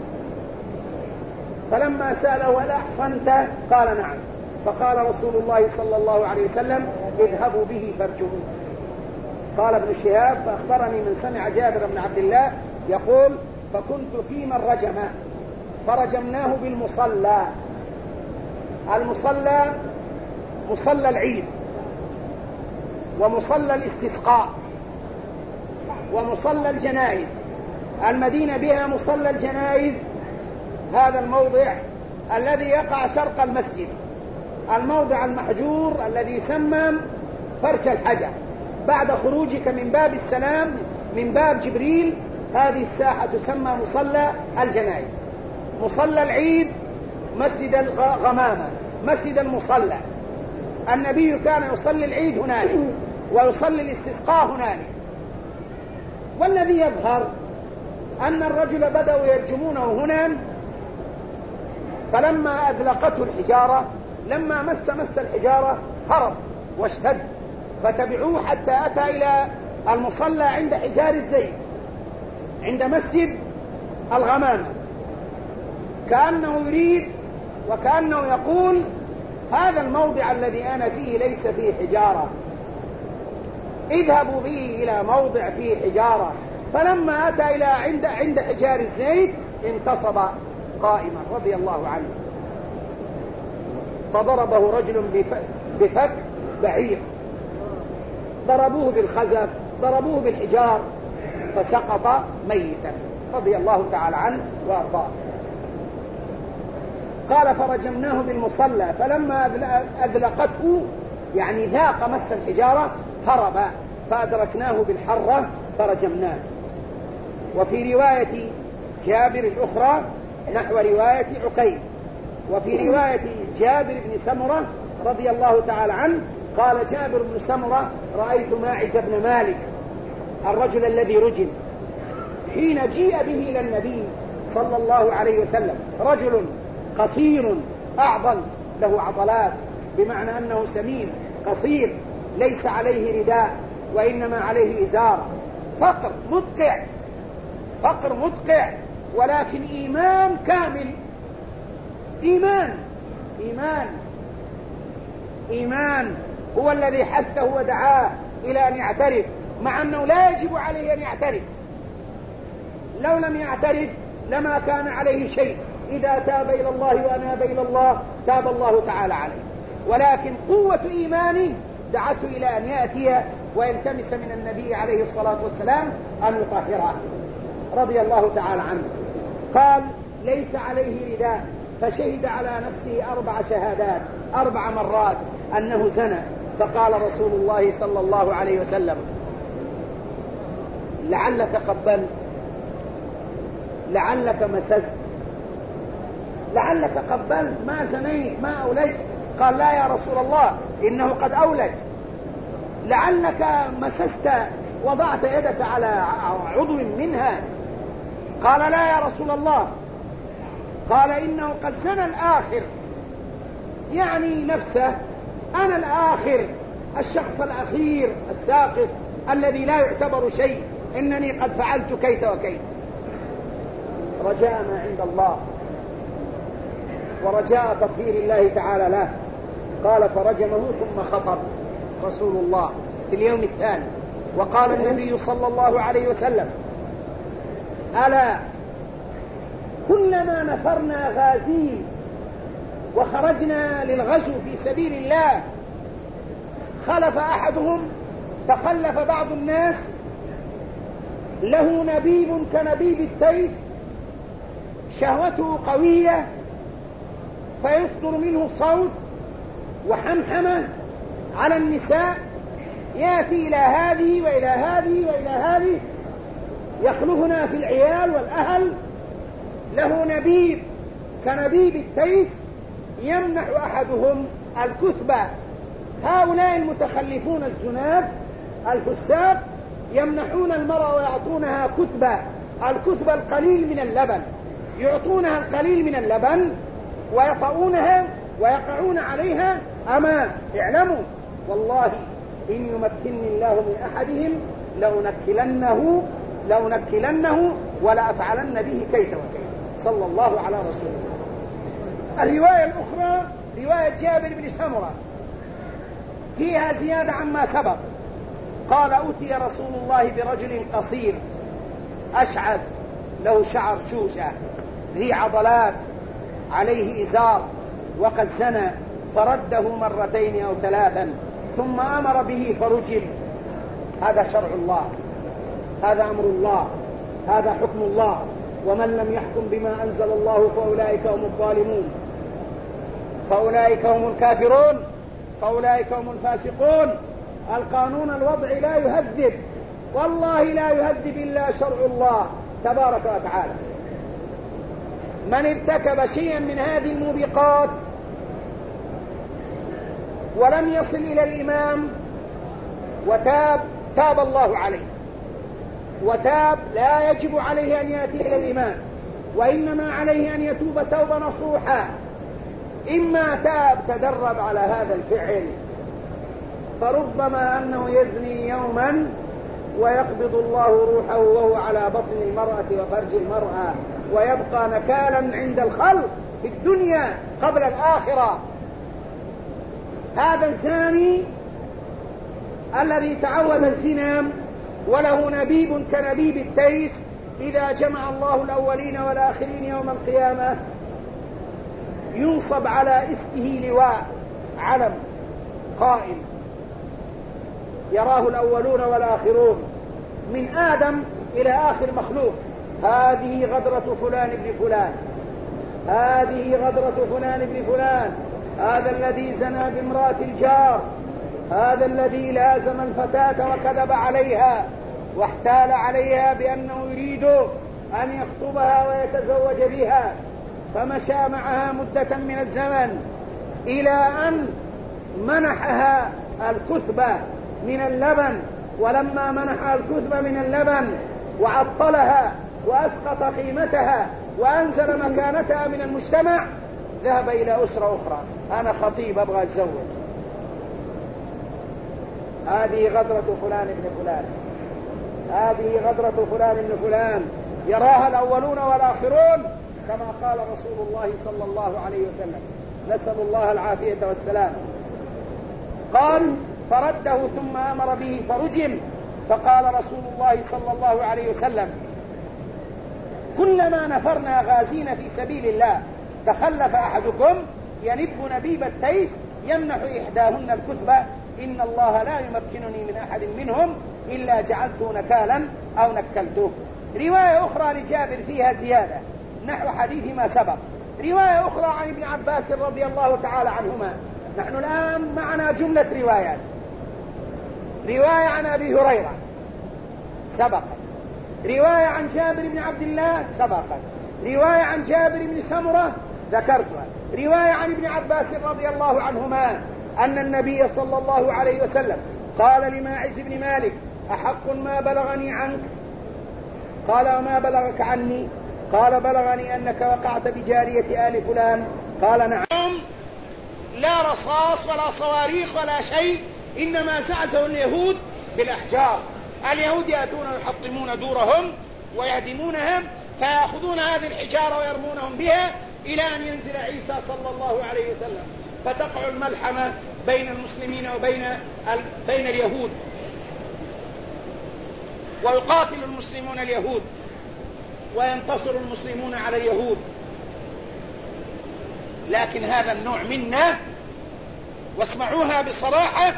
A: فلما سأله: هل أحصنت؟ قال: نعم. فقال رسول الله صلى الله عليه وسلم: اذهبوا به فارجموه. قال ابن شهاب: فأخبرني من سمع جابر بن عبد الله يقول: فكنت في من رجمه فرجمناه بالمصلى. المصلى مصلى العيد، ومصلى الاستسقاء، ومصلى الجنائز. المدينة بها مصلى الجنائز، هذا الموضع الذي يقع شرق المسجد، الموضع المحجور الذي يسمى فرش الحجر. بعد خروجك من باب السلام من باب جبريل هذه الساحة تسمى مصلى الجنائز. مصلى العيد مسجد الغمامة، مسجد المصلى. النبي كان يصلي العيد هنالك ويصلي الاستسقاء هنالك. والذي يظهر أن الرجل بدأوا يرجمونه هنا، فلما أذلقته الحجارة، لما مس الحجارة هرب واشتد، فتبعوه حتى أتى إلى المصلى عند حجار الزيت عند مسجد الغمامة، كأنه يريد وكأنه يقول: هذا الموضع الذي أنا فيه ليس فيه حجارة، اذهبوا به إلى موضع فيه حجارة. فلما أتى إلى عند حجار الزيت انتصب قائما رضي الله عنه، فضربه رجل بفك بعير، ضربوه بالخزف، ضربوه بالحجار، فسقط ميتا رضي الله تعالى عنه وأرضاه. قال: فرجمناه بالمصلى، فلما أذلقته يعني ذاق مس الحجارة هرب، فأدركناه بالحرة فرجمناه. وفي رواية جابر الأخرى نحو رواية عقيل. وفي رواية جابر بن سمرة رضي الله تعالى عنه قال جابر بن سمرة: رأيت ماعز بن مالك الرجل الذي رجم حين جيء به إلى النبي صلى الله عليه وسلم، رجل قصير أعضل له عضلات، بمعنى أنه سمين قصير ليس عليه رداء وإنما عليه إزار، فقر مدقع، ولكن إيمان كامل، إيمان هو الذي حثه ودعاه إلى أن يعترف، مع أنه لا يجب عليه أن يعترف. لو لم يعترف لما كان عليه شيء، إذا تاب إلى الله وأناب إلى الله تاب الله تعالى عليه. ولكن قوة إيمانه دعته إلى أن يأتي ويلتمس من النبي عليه الصلاة والسلام أن يطهره رضي الله تعالى عنه. قال ليس عليه رداء، فشهد على نفسه 4 شهادات 4 مرات أنه زنى. فقال رسول الله صلى الله عليه وسلم لعلك قبلت، لعلك مسست، لعلك قبلت، ما زنيت ما أولجت. قال لا يا رسول الله إنه قد أولج. لعلك مسست وضعت يدك على عضو منها. قال لا يا رسول الله. قال إنه قد زنى الآخر، يعني نفسه، أنا الآخر، الشخص الأخير الساقط الذي لا يعتبر شيء، إنني قد فعلت كيت وكيت. رجاء ما عند الله ورجاء تطهير الله تعالى له. قال فرجمه ثم خطب رسول الله في اليوم الثاني. وقال النبي صلى الله عليه وسلم ألا كلما نفرنا غازين وخرجنا للغزو في سبيل الله خلف أحدهم، تخلف بعض الناس له نبيب كنبيب التيس، شهوته قوية فيصدر منه صوت وحمحمة على النساء، يأتي إلى هذه وإلى هذه وإلى هذه، يخلفنا في العيال والأهل. له نبيب كنبيب التيس يمنح أحدهم الكثبة. هؤلاء المتخلفون الزناد الفساق يمنحون المرأة ويعطونها كثبة، الكثبة القليل من اللبن، يعطونها القليل من اللبن ويطؤونها ويقعون عليها. أما اعلموا والله إن يمكنني الله من أحدهم لأنكلنه ولأفعلن به كيت وكيت. صلى الله على رسول الله. الرواية الأخرى رواية جابر بن سمرة فيها زيادة عما سبق. قال أتي رسول الله برجل قصير أشعث له شعر شوشة ذي عضلات عليه إزار وقد زنى، فرده 2 أو 3 ثم أمر به فرجم. هذا شرع الله، هذا أمر الله، هذا حكم الله. ومن لم يحكم بما أنزل الله فأولئك هم الظالمون، فأولئك هم الكافرون، فأولئك هم الفاسقون. القانون الوضعي لا يهذب، والله لا يهذب إلا شرع الله تبارك وتعالى. من ارتكب شيئا من هذه الموبقات ولم يصل إلى الإمام وتاب، تاب الله عليه وتاب. لا يجب عليه أن يأتي إلى الإمام، وإنما عليه أن يتوب توبة نصوحة. إما تاب تدرب على هذا الفعل، فربما أنه يزني يوما ويقبض الله روحه وهو على بطن المرأة وفرج المرأة، ويبقى نكالا عند الخلق في الدنيا قبل الآخرة. هذا الزاني الذي تعود الزنا وله نبيب كنبيب التيس، إذا جمع الله الأولين والآخرين يوم القيامة ينصب على اسمه لواء علم قائم يراه الأولون والآخرون من آدم إلى آخر مخلوق. هذه غدرة فلان ابن فلان، هذه غدرة فلان ابن فلان، هذا الذي زنى بامرأة الجار، هذا الذي لازم الفتاة وكذب عليها واحتال عليها بأنه يريد أن يخطبها ويتزوج بها، فمشى معها مدة من الزمن إلى أن منحها الكثبة من اللبن. ولما منحها الكثبة من اللبن وعطلها وأسقط قيمتها وأنزل مكانتها من المجتمع، ذهب إلى أسرة أخرى. أنا خطيب أبغى أتزوج، هذه غدرة فلان ابن فلان، هذه غدرة فلان ابن فلان، يراها الأولون والآخرون كما قال رسول الله صلى الله عليه وسلم. نسأل الله العافية والسلام. قال فرده ثم أمر به فرجم. فقال رسول الله صلى الله عليه وسلم كلما نفرنا غازين في سبيل الله تخلف أحدكم ينب نبيب التيس يمنح إحداهن الكثبة إن الله لا يمكنني من أحد منهم إلا جعلته نكالا أو نكلته. رواية أخرى لجابر فيها زيادة نحو حديث ما سبق. رواية أخرى عن ابن عباس رضي الله تعالى عنهما. نحن الآن معنا جملة روايات. رواية عن أبي هريرة سبقت، رواية عن جابر بن عبد الله سبقت، رواية عن جابر بن سمرة ذكرتها، رواية عن ابن عباس رضي الله عنهما أن النبي صلى الله عليه وسلم قال لماعز بن مالك: أحق ما بلغني عنك؟ قال: وما بلغك عني؟ قال: بلغني أنك وقعت بجارية آل فلان. قال: نعم. لا رصاص ولا صواريخ ولا شيء، إنما زعزعوا اليهود بالأحجار. اليهود يأتون ويحطمون دورهم ويهدمونهم، فيأخذون هذه الحجارة ويرمونهم بها إلى أن ينزل عيسى صلى الله عليه وسلم، فتقع الملحمة بين المسلمين وبين اليهود، ويقاتل المسلمون اليهود وينتصر المسلمون على اليهود. لكن هذا النوع منا، واسمعوها بصراحة،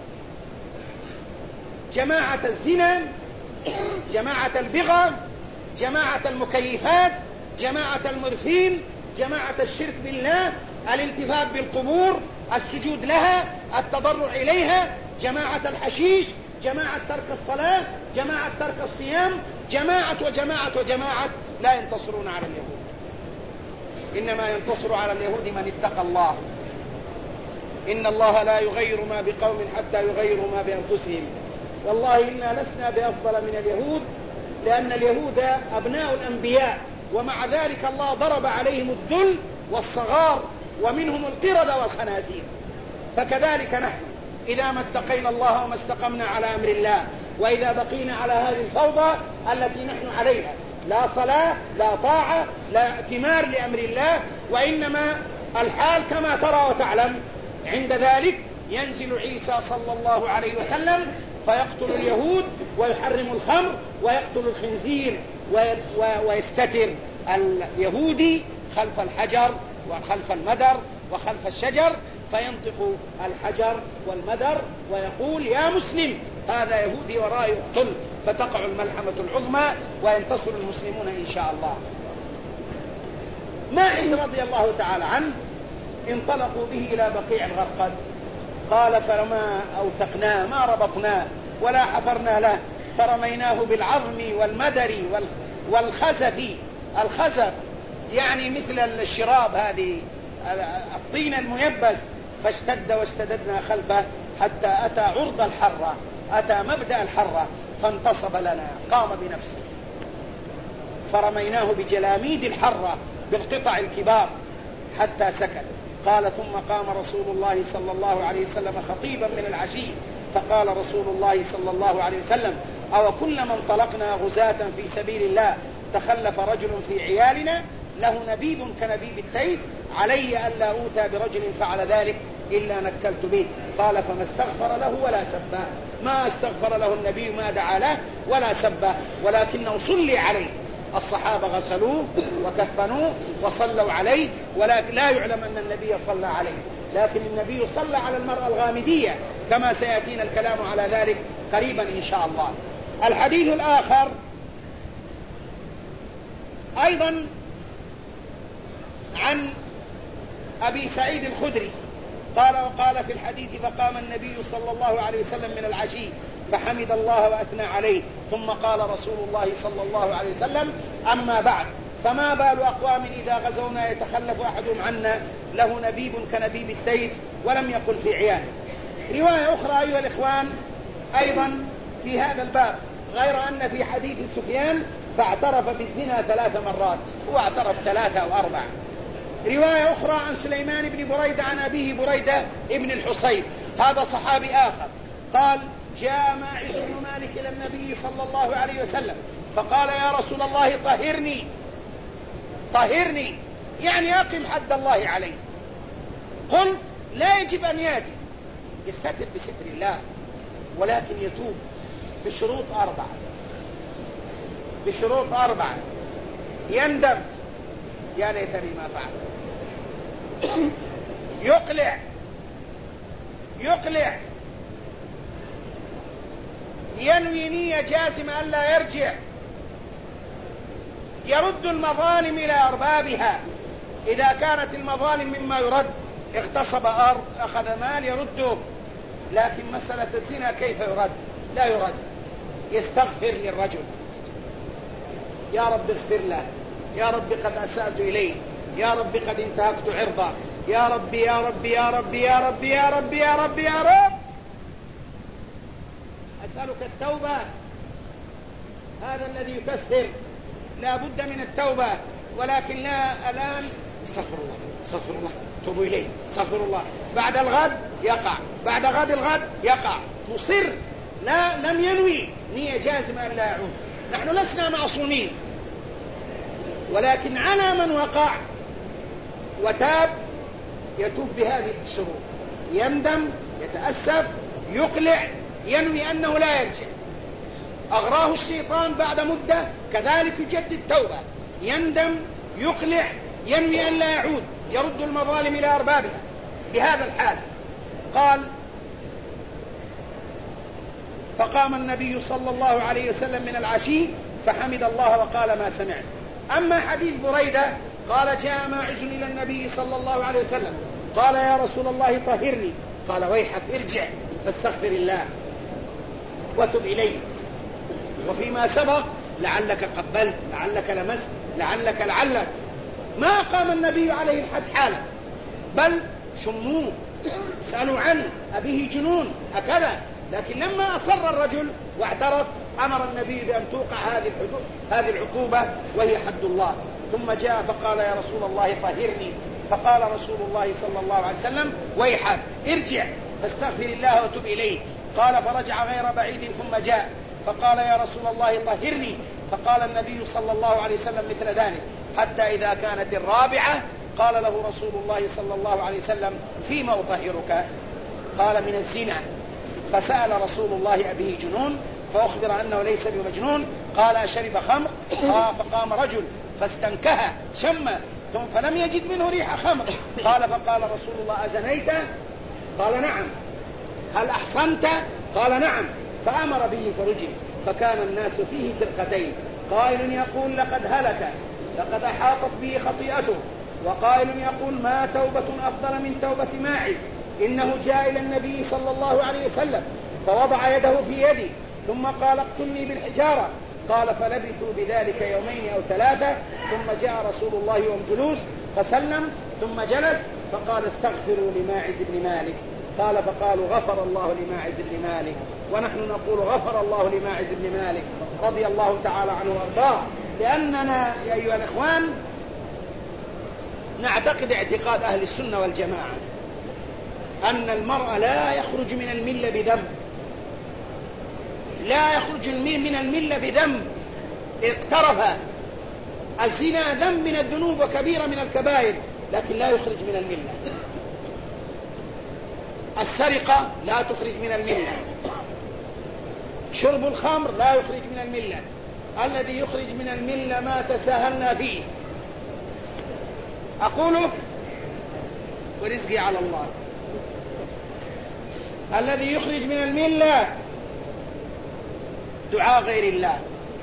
A: جماعة الزنا، جماعة البغى، جماعة المكيفات، جماعة المرفين، جماعة الشرك بالله، الالتفات بالقبور، السجود لها، التضرع إليها، جماعة الحشيش، جماعة ترك الصلاة، جماعة ترك الصيام، جماعة وجماعة وجماعة، لا ينتصرون على اليهود. إنما ينتصر على اليهود من اتقى الله. إن الله لا يغير ما بقوم حتى يغيروا ما بأنفسهم. والله إنا لسنا بأفضل من اليهود، لأن اليهود أبناء الأنبياء، ومع ذلك الله ضرب عليهم الذل والصغار، ومنهم القردة والخنازير. فكذلك نحن إذا ما اتقينا الله وما استقمنا على أمر الله، وإذا بقينا على هذه الفوضى التي نحن عليها، لا صلاة، لا طاعة، لا ائتمار لأمر الله، وإنما الحال كما ترى وتعلم. عند ذلك ينزل عيسى صلى الله عليه وسلم فيقتل اليهود ويحرم الخمر ويقتل الخنزير ويستتر اليهودي خلف الحجر وخلف المدر وخلف الشجر، فينطق الحجر والمدر ويقول: يا مسلم، هذا يهودي وراء يقتل، فتقع الملحمة العظمى وينتصر المسلمون إن شاء الله. ماعز رضي الله تعالى عنه انطلقوا به إلى بقيع الغرقد. قال: فما أوثقناه، ما ربطناه ولا حفرنا له، فرميناه بالعظم والمدر والخزف. الخزف يعني مثل الشراب، هذه الطين الميبس. فاشتد واشتددنا خلفه حتى أتى عرض الحرة، أتى مبدأ الحرة، فانتصب لنا، قام بنفسه، فرميناه بجلاميد الحرة بالقطع الكبار حتى سكت. قال: ثم قام رسول الله صلى الله عليه وسلم خطيبا من العشي، فقال رسول الله صلى الله عليه وسلم: أو كلما انطلقنا غزاة في سبيل الله تخلف رجل في عيالنا له نبيب كنبيب التيس، علي ألا أوتى برجل فعل ذلك إلا نكلت به. قال: فما استغفر له ولا سبه. ما استغفر له النبي، ما دعا له ولا سبه، ولكنه صلي عليه. الصحابة غسلوه وكفنوه وصلوا عليه، ولكن لا يعلم أن النبي صلى عليه، لكن النبي صلى على المرأة الغامدية، كما سيأتينا الكلام على ذلك قريبا إن شاء الله. الحديث الآخر أيضا عن أبي سعيد الخدري قال: وقال في الحديث: فقام النبي صلى الله عليه وسلم من العشي فحمد الله وأثنى عليه، ثم قال رسول الله صلى الله عليه وسلم: أما بعد، فما بال أقوام إذا غزونا يتخلف أحدهم عنا له نبيب كنبيب التيس، ولم يقل في عياله. رواية أخرى أيها الإخوان أيضا في هذا الباب، غير أن في حديث سفيان فاعترف بالزنا 3 مرات، هو اعترف 3 أو 4. رواية أخرى عن سليمان بن بريدة عن أبيه بريدة ابن الحصيب، هذا صحابي آخر، قال: جاء ماعز بن مالك إلى النبي صلى الله عليه وسلم فقال: يا رسول الله طهرني، يعني أقم حد الله عليه. قلت: لا يجب أن يأتي، يستتر بستر الله، ولكن يتوب بشروط 4. يندم: يا ليتني ما فعل. يقلع ينوي نية جازمة ألا يرجع، يرد المظالم إلى أربابها إذا كانت المظالم مما يرد، اغتصب أرض أخذ مال يرده، لكن مسألة الزنا كيف يرد؟ لا يرد. يستغفر للرجل، يا رب اغفر له، يا رب قد أسأت إليه، يا رب قد انتهكت عرضه، يا رب يا رب يا رب يا رب يا رب يا رب يا رب أسألك التوبة. هذا الذي يكفر، لا بد من التوبة، ولكن لا الآن استغفر الله استغفر الله توبوا إليه استغفر الله، بعد الغد يقع، بعد غد الغد يقع، مصر لم ينوي نية جازمة أن لا يعود. نحن لسنا معصومين، ولكن على من وقع وتاب يتوب بهذه الشروط، يندم يتأسف يقلع ينوي أنه لا يرجع. أغراه الشيطان بعد مدة كذلك يجدد توبة، يندم يقلع ينوي أن لا يعود، يرد المظالم إلى أربابها بهذا الحال. قال: فقام النبي صلى الله عليه وسلم من العشي فحمد الله وقال ما سمعت. أما حديث بريدة قال: جاء ماعز إلى النبي صلى الله عليه وسلم قال: يا رسول الله طهرني. قال: ويحك ارجع فاستغفر الله وتب إليه. وفيما سبق لعلك قبلت، لعلك لمست، لعلك ما قام النبي عليه الحد حالا، بل شموه سألوا عنه أبيه جنون هكذا. لكن لما أصر الرجل واعترف أمر النبي بأن توقع هذه العقوبة وهي حد الله. ثم جاء فقال: يا رسول الله طهرني. فقال رسول الله صلى الله عليه وسلم: ويحك ارجع فاستغفر الله وتب إليه. قال: فرجع غير بعيد ثم جاء فقال: يا رسول الله طهرني. فقال النبي صلى الله عليه وسلم مثل ذلك، حتى إذا كانت الرابعة قال له رسول الله صلى الله عليه وسلم: فيما أطهرك؟ قال: من الزنا. فسأل رسول الله أبيه جنون فأخبر أنه ليس بمجنون. قال: أشرب خمر؟ فقام رجل فاستنكها شم فلم يجد منه ريح خمر. قال: فقال رسول الله: أزنيت؟ قال: نعم. هل أحصنت؟ قال: نعم. فأمر به فرجم. فكان الناس فيه فرقتين، قائل يقول: لقد هلك، لقد أحاطت به خطيئته، وقائل يقول: ما توبة أفضل من توبة ماعز، إنه جاء إلى النبي صلى الله عليه وسلم فوضع يده في يدي ثم قال: اقتلني بالحجارة. قال: فلبثوا بذلك يومين أو ثلاثة، ثم جاء رسول الله وهم جلوس فسلم ثم جلس فقال: استغفروا لماعز بن مالك. قال: فقالوا: غفر الله لماعز بن مالك. ونحن نقول: غفر الله لماعز بن مالك رضي الله تعالى عنه وارضاه، لأننا يا أيها الإخوان نعتقد اعتقاد أهل السنة والجماعة أن المرء لا يخرج من الملة بذنب، لا يخرج من الملة بذنب اقترف. الزنا ذنب من الذنوب وكبيرة من الكبائر، لكن لا يخرج من الملة. السرقة لا تخرج من الملة، شرب الخمر لا يخرج من الملة. الذي يخرج من الملة ما تساهلنا فيه. أقوله ورزقي على الله. الذي يخرج من الملة دعاء غير الله،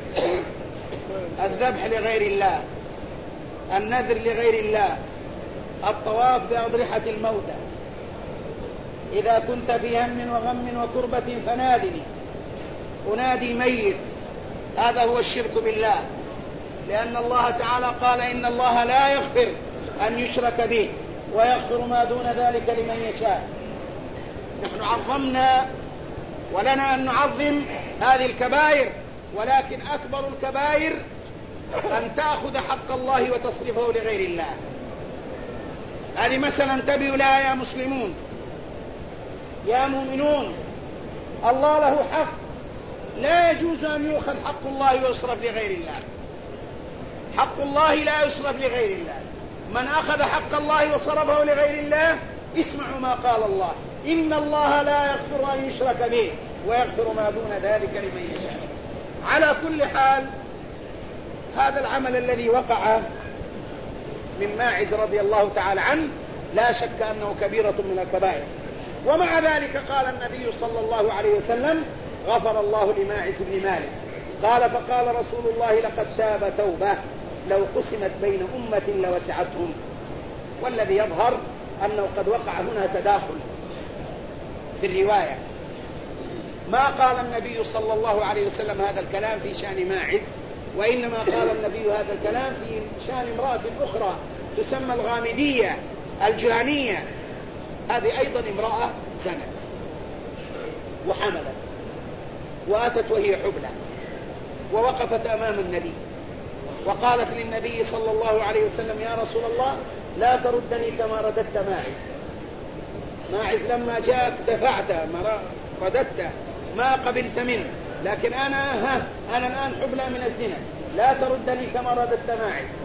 A: الذبح لغير الله، النذر لغير الله، الطواف بأضرحة الموتى. إذا كنت في هم وغم وكربة فنادني أنادي ميت. هذا هو الشرك بالله، لأن الله تعالى قال: إن الله لا يغفر أن يشرك به ويغفر ما دون ذلك لمن يشاء. نحن عظمنا ولنا أن نعظم هذه الكبائر، ولكن أكبر الكبائر أن تأخذ حق الله وتصرفه لغير الله. هذه مثلا انتبهوا لها يا مسلمون يا مؤمنون. الله له حق، لا يجوز أن يؤخذ حق الله ويصرف لغير الله. حق الله لا يصرف لغير الله. من أخذ حق الله وصرفه لغير الله، اسمعوا ما قال الله: إن الله لا يغفر أن يشرك به ويغفر ما دون ذلك لمن يشاء. على كل حال، هذا العمل الذي وقع من ماعز رضي الله تعالى عنه لا شك أنه كبيرة من الكبائر. ومع ذلك قال النبي صلى الله عليه وسلم: غفر الله لماعز بن مالك. قال فقال رسول الله لقد تاب توبة لو قسمت بين أمة لوسعتهم. والذي يظهر أنه قد وقع هنا تداخل في الرواية، ما قال النبي صلى الله عليه وسلم هذا الكلام في شأن ماعز، وإنما قال النبي هذا الكلام في شأن امرأة أخرى تسمى الغامدية الجهنية، هذه أيضا امرأة زنت وحملت وأتت وهي حبلى ووقفت أمام النبي وقالت للنبي صلى الله عليه وسلم يا رسول الله لا تردني كما رددت ماعز. ماعز لما جاءك دفعته رددته ما قبلت منه، لكن أنا الآن حبلى من الزنا، لا تردني كما رددت ماعز.